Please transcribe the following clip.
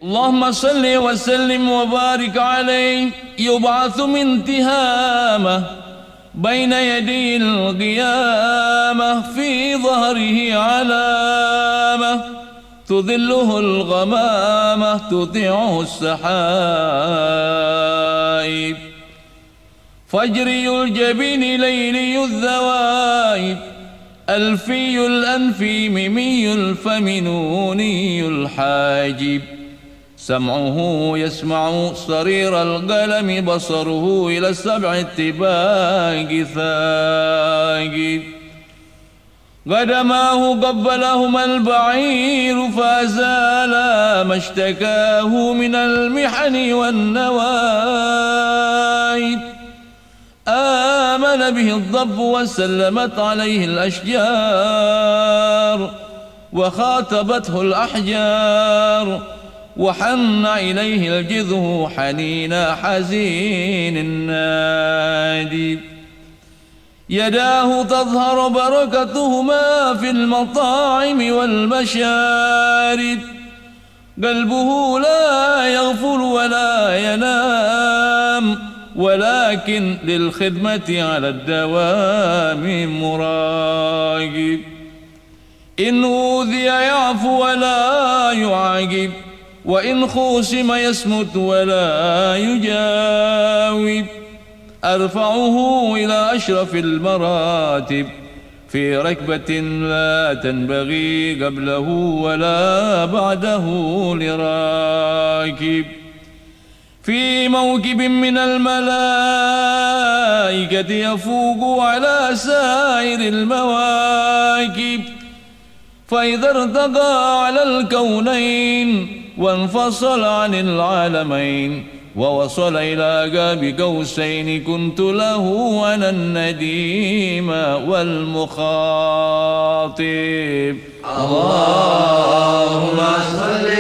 اللهم صل وسلم وبارك عليه. يبعث من تهامه بين يدي القيامة، في ظهره علامة تظله الغمامة تطيعه السحائب. فجري الجبين ليلي الذوائب، ألفي الأنف ممي الفم نوني الحاجب. سمعه يسمع صرير القلم، بصره إلى السبع الطباق ثاقب. قدماه قبلهما البعير، فأزالا ما اشتكاه من المحن والنوائب. آمن به الضب وسلمت عليه الأشجار، وخاطبته الأحجار، وحن إليه الجذع حنين حزين النادي. يداه تظهر بركتهما في المطاعم والمشارب، قلبه لا يغفل ولا ينام، ولكن للخدمة على الدوام مراقب. إن أوذي يعفو ولا يعاقب، وإن خوسم يصمت ولا يجاوب. أرفعه إلى أشرف المراتب، في ركبة لا تنبغي قبله ولا بعده لراكب. في موكب من الملائكة يفوق على سائر المواكب. فإذا ارتقى على الكونين وانفصل عن العالمين، ووصل إلى قاب قوسين، كنت له أنا النديم والمخاطب. اللهم صل